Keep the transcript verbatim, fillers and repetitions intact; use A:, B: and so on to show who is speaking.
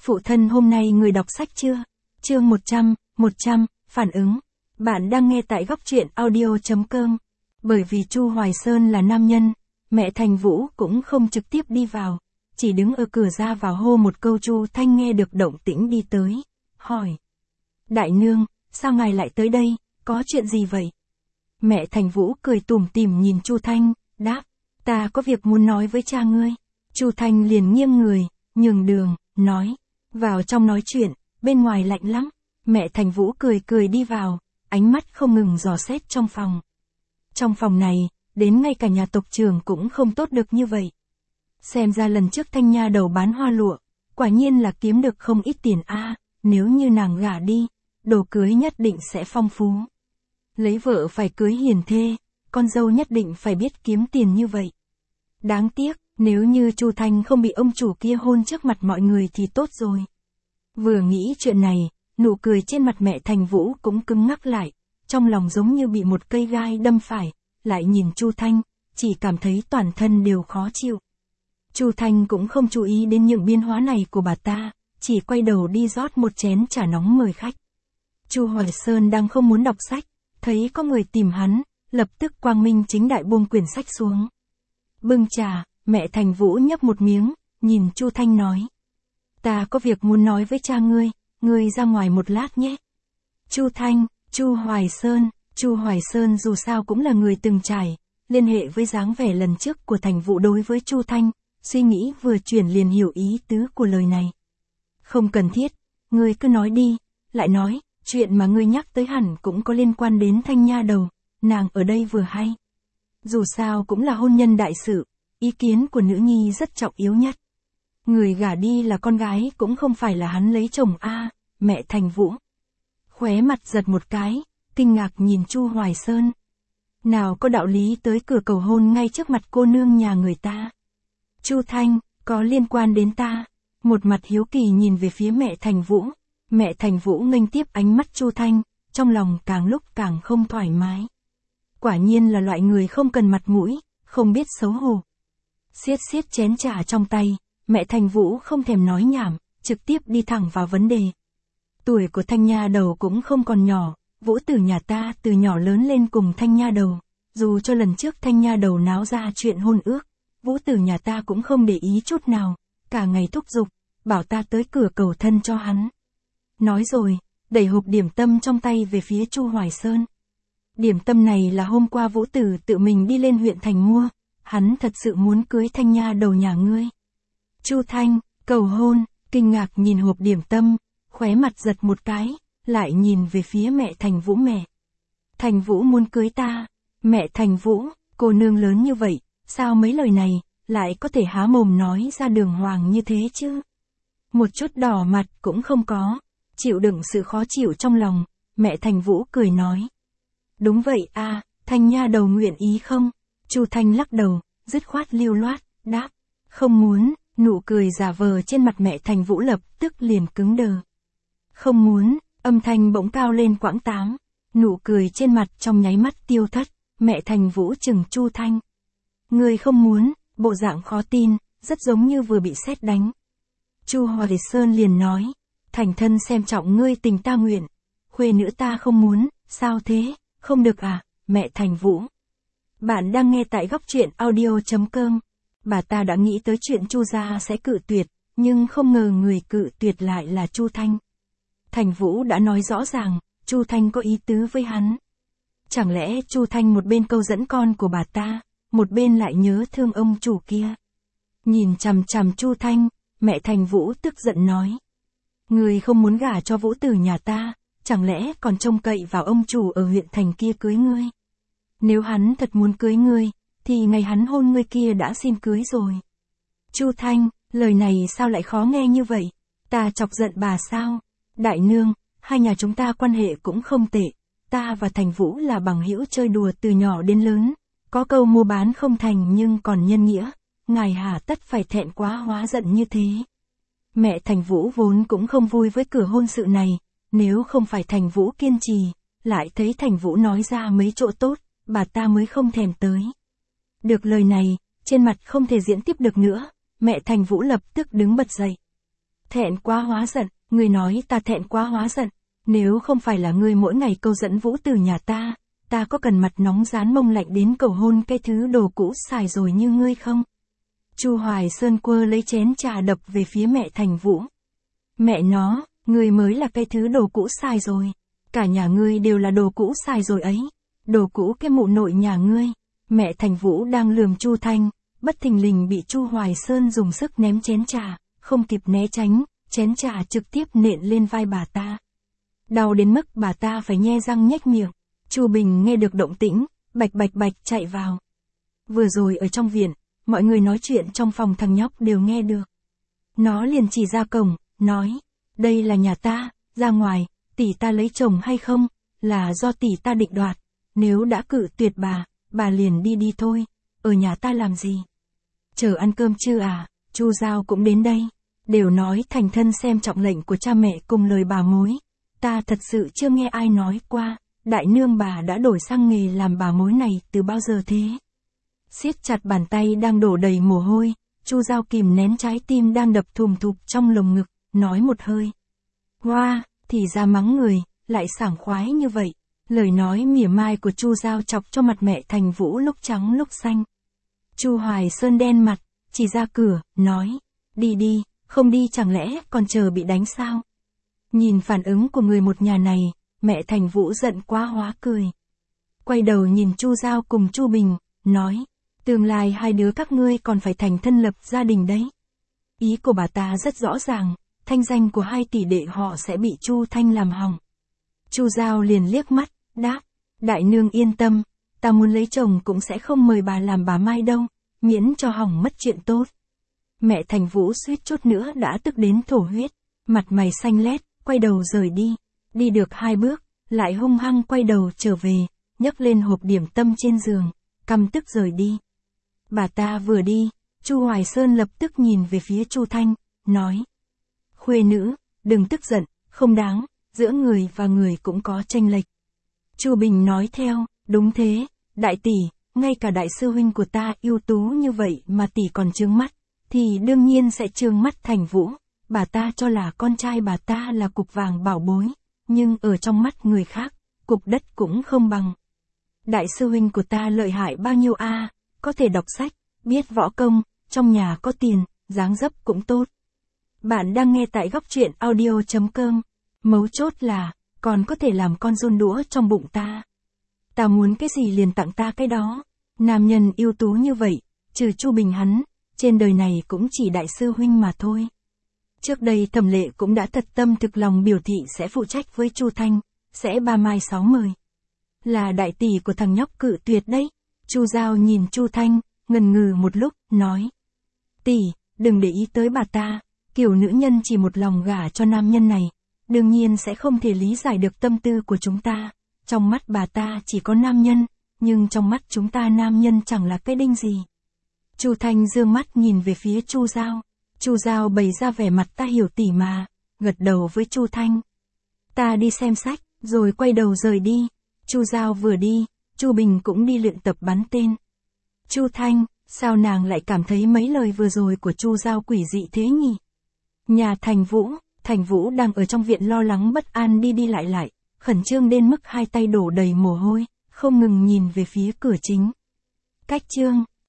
A: Phụ thân hôm nay người đọc sách chưa? Chương một trăm, một trăm, phản ứng. Bạn đang nghe tại góc truyện audio chấm com. Bởi vì Chu Hoài Sơn là nam nhân, mẹ Thành Vũ cũng không trực tiếp đi vào, chỉ đứng ở cửa ra vào hô một câu. Chu Thanh nghe được động tĩnh đi tới, hỏi. Đại nương, sao ngài lại tới đây, có chuyện gì vậy? Mẹ Thành Vũ cười tủm tỉm nhìn Chu Thanh, đáp, ta có việc muốn nói với cha ngươi. Chu Thanh liền nghiêng người, nhường đường, nói, vào trong nói chuyện, bên ngoài lạnh lắm. Mẹ Thành Vũ cười cười đi vào, ánh mắt không ngừng dò xét trong phòng. Trong phòng này, đến ngay cả nhà tộc trưởng cũng không tốt được như vậy. Xem ra lần trước Thanh nha đầu bán hoa lụa, quả nhiên là kiếm được không ít tiền a. Nếu như nàng gả đi, đồ cưới nhất định sẽ phong phú. Lấy vợ phải cưới hiền thê, con dâu nhất định phải biết kiếm tiền như vậy. Đáng tiếc, nếu như Chu Thanh không bị ông chủ kia hôn trước mặt mọi người thì tốt rồi. Vừa nghĩ chuyện này, nụ cười trên mặt mẹ Thành Vũ cũng cứng ngắc lại, trong lòng giống như bị một cây gai đâm phải, lại nhìn Chu Thanh, chỉ cảm thấy toàn thân đều khó chịu. Chu Thanh cũng không chú ý đến những biến hóa này của bà ta, chỉ quay đầu đi rót một chén trà nóng mời khách. Chu Hoài Sơn đang không muốn đọc sách, thấy có người tìm hắn, lập tức quang minh chính đại buông quyển sách xuống. Bưng trà, mẹ Thành Vũ nhấp một miếng, nhìn Chu Thanh nói. Ta có việc muốn nói với cha ngươi, ngươi ra ngoài một lát nhé. Chu Thanh, Chu Hoài Sơn, Chu Hoài Sơn dù sao cũng là người từng trải, liên hệ với dáng vẻ lần trước của Thành Vũ đối với Chu Thanh, suy nghĩ vừa chuyển liền hiểu ý tứ của lời này. Không cần thiết, ngươi cứ nói đi, lại nói, chuyện mà ngươi nhắc tới hẳn cũng có liên quan đến Thanh nha đầu, nàng ở đây vừa hay. Dù sao cũng là hôn nhân đại sự, ý kiến của nữ nhi rất trọng yếu nhất. Người gả đi là con gái cũng không phải là hắn lấy chồng a. Mẹ Thành Vũ khóe mặt giật một cái, kinh ngạc nhìn Chu Hoài Sơn. Nào có đạo lý tới cửa cầu hôn ngay trước mặt cô nương nhà người ta. Chu Thanh, có liên quan đến ta. Một mặt hiếu kỳ nhìn về phía mẹ Thành Vũ. Mẹ Thành Vũ nghênh tiếp ánh mắt Chu Thanh, trong lòng càng lúc càng không thoải mái. Quả nhiên là loại người không cần mặt mũi, không biết xấu hổ. Siết siết chén trà trong tay, mẹ Thành Vũ không thèm nói nhảm, trực tiếp đi thẳng vào vấn đề. Tuổi của Thanh nha đầu cũng không còn nhỏ, Vũ tử nhà ta từ nhỏ lớn lên cùng Thanh nha đầu, dù cho lần trước Thanh nha đầu náo ra chuyện hôn ước, Vũ tử nhà ta cũng không để ý chút nào, cả ngày thúc giục, bảo ta tới cửa cầu thân cho hắn. Nói rồi, đẩy hộp điểm tâm trong tay về phía Chu Hoài Sơn. Điểm tâm này là hôm qua Vũ tử tự mình đi lên huyện thành mua, hắn thật sự muốn cưới Thanh nha đầu nhà ngươi. Chu Thanh, cầu hôn, kinh ngạc nhìn hộp điểm tâm, khóe mặt giật một cái, lại nhìn về phía mẹ Thành Vũ. Mẹ Thành Vũ muốn cưới ta. Mẹ Thành Vũ, cô nương lớn như vậy, sao mấy lời này, lại có thể há mồm nói ra đường hoàng như thế chứ? Một chút đỏ mặt cũng không có, chịu đựng sự khó chịu trong lòng, mẹ Thành Vũ cười nói. Đúng vậy a, Thanh nha đầu nguyện ý không? Chu Thanh lắc đầu, dứt khoát lưu loát, đáp, không muốn. Nụ cười giả vờ trên mặt mẹ Thành Vũ lập tức liền cứng đờ. Không muốn, âm thanh bỗng cao lên quãng tám. Nụ cười trên mặt trong nháy mắt tiêu thất, mẹ Thành Vũ chừng Chu Thanh. Ngươi không muốn, bộ dạng khó tin, rất giống như vừa bị sét đánh. Chu Hoài Sơn liền nói, thành thân xem trọng ngươi tình ta nguyện, khuê nữ ta không muốn, sao thế, không được à, mẹ Thành Vũ. Bạn đang nghe tại góc truyện audio chấm com. Bà ta đã nghĩ tới chuyện Chu gia sẽ cự tuyệt, nhưng không ngờ người cự tuyệt lại là Chu Thanh. Thành Vũ đã nói rõ ràng, Chu Thanh có ý tứ với hắn. Chẳng lẽ Chu Thanh một bên câu dẫn con của bà ta, một bên lại nhớ thương ông chủ kia. Nhìn chằm chằm Chu Thanh, mẹ Thành Vũ tức giận nói. Người không muốn gả cho Vũ tử nhà ta, chẳng lẽ còn trông cậy vào ông chủ ở huyện thành kia cưới ngươi? Nếu hắn thật muốn cưới ngươi, thì ngày hắn hôn ngươi kia đã xin cưới rồi. Chu Thanh, lời này sao lại khó nghe như vậy? Ta chọc giận bà sao? Đại nương, hai nhà chúng ta quan hệ cũng không tệ. Ta và Thành Vũ là bằng hữu chơi đùa từ nhỏ đến lớn. Có câu mua bán không thành nhưng còn nhân nghĩa. Ngài hà tất phải thẹn quá hóa giận như thế. Mẹ Thành Vũ vốn cũng không vui với cửa hôn sự này. Nếu không phải Thành Vũ kiên trì, lại thấy Thành Vũ nói ra mấy chỗ tốt, bà ta mới không thèm tới. Được lời này, trên mặt không thể diễn tiếp được nữa, mẹ Thành Vũ lập tức đứng bật dậy. Thẹn quá hóa giận, người nói ta thẹn quá hóa giận. Nếu không phải là ngươi mỗi ngày câu dẫn Vũ từ nhà ta, ta có cần mặt nóng rán mông lạnh đến cầu hôn cái thứ đồ cũ xài rồi như ngươi không? Chu Hoài Sơn quơ lấy chén trà đập về phía mẹ Thành Vũ. Mẹ nó, ngươi mới là cái thứ đồ cũ xài rồi. Cả nhà ngươi đều là đồ cũ xài rồi ấy. Đồ cũ cái mụ nội nhà ngươi. Mẹ Thành Vũ đang lườm Chu Thanh, bất thình lình bị Chu Hoài Sơn dùng sức ném chén trà, không kịp né tránh, chén trà trực tiếp nện lên vai bà ta. Đau đến mức bà ta phải nhe răng nhếch miệng. Chu Bình nghe được động tĩnh, bạch bạch bạch chạy vào. Vừa rồi ở trong viện, mọi người nói chuyện trong phòng thằng nhóc đều nghe được. Nó liền chỉ ra cổng, nói, đây là nhà ta, ra ngoài, tỷ ta lấy chồng hay không, là do tỷ ta định đoạt. Nếu đã cự tuyệt bà, bà liền đi đi thôi, ở nhà ta làm gì? Chờ ăn cơm chưa à? Chu Giao cũng đến đây. Đều nói thành thân xem trọng lệnh của cha mẹ cùng lời bà mối. Ta thật sự chưa nghe ai nói qua, đại nương bà đã đổi sang nghề làm bà mối này từ bao giờ thế? Siết chặt bàn tay đang đổ đầy mồ hôi, Chu Giao kìm nén trái tim đang đập thùm thụp trong lồng ngực, nói một hơi. Hoa, wow, thì ra mắng người, lại sảng khoái như vậy. Lời nói mỉa mai của Chu Giao chọc cho mặt mẹ Thành Vũ lúc trắng lúc xanh. Chu Hoài Sơn đen mặt, chỉ ra cửa, nói, đi đi, không đi chẳng lẽ còn chờ bị đánh sao? Nhìn phản ứng của người một nhà này, mẹ Thành Vũ giận quá hóa cười. Quay đầu nhìn Chu Giao cùng Chu Bình, nói, tương lai hai đứa các ngươi còn phải thành thân lập gia đình đấy. Ý của bà ta rất rõ ràng, thanh danh của hai tỷ đệ họ sẽ bị Chu Thanh làm hỏng. Chu Giao liền liếc mắt, đáp, đại nương yên tâm, ta muốn lấy chồng cũng sẽ không mời bà làm bà Mai đâu, miễn cho hỏng mất chuyện tốt. Mẹ Thành Vũ suýt chút nữa đã tức đến thổ huyết, mặt mày xanh lét, quay đầu rời đi. Đi được hai bước, lại hung hăng quay đầu trở về, nhấc lên hộp điểm tâm trên giường, căm tức rời đi. Bà ta vừa đi, Chu Hoài Sơn lập tức nhìn về phía Chu Thanh, nói, khuê nữ, đừng tức giận, không đáng, giữa người và người cũng có chênh lệch. Chu Bình nói theo, đúng thế, đại tỷ, ngay cả đại sư huynh của ta ưu tú như vậy mà tỷ còn trướng mắt, thì đương nhiên sẽ trương mắt Thành Vũ. Bà ta cho là con trai bà ta là cục vàng bảo bối, nhưng ở trong mắt người khác, cục đất cũng không bằng. Đại sư huynh của ta lợi hại bao nhiêu a, à, có thể đọc sách, biết võ công, trong nhà có tiền, dáng dấp cũng tốt. Bạn đang nghe tại góc truyện audio chấm com. Mấu chốt là, còn có thể làm con giun đũa trong bụng ta. Ta muốn cái gì liền tặng ta cái đó. Nam nhân ưu tú như vậy, trừ Chu Bình hắn, trên đời này cũng chỉ đại sư huynh mà thôi. Trước đây Thẩm Lệ cũng đã thật tâm thực lòng biểu thị sẽ phụ trách với Chu Thanh, sẽ ba mai sáu mời. Là đại tỷ của thằng nhóc cự tuyệt đấy. Chu Giao nhìn Chu Thanh, ngần ngừ một lúc, nói. Tỷ, đừng để ý tới bà ta, kiểu nữ nhân chỉ một lòng gả cho nam nhân này, đương nhiên sẽ không thể lý giải được tâm tư của chúng ta. Trong mắt bà ta chỉ có nam nhân, nhưng trong mắt chúng ta nam nhân chẳng là cái đinh gì. Chu Thanh dương mắt nhìn về phía Chu Giao. Chu Giao bày ra vẻ mặt ta hiểu tỷ mà, gật đầu với Chu Thanh. Ta đi xem sách, rồi quay đầu rời đi. Chu Giao vừa đi, Chu Bình cũng đi luyện tập bắn tên. Chu Thanh, sao nàng lại cảm thấy mấy lời vừa rồi của Chu Giao quỷ dị thế nhỉ? Nhà Thành Vũ, Thành Vũ đang ở trong viện lo lắng bất an đi đi lại lại, khẩn trương đến mức hai tay đổ đầy mồ hôi, không ngừng nhìn về phía cửa chính. Cách chương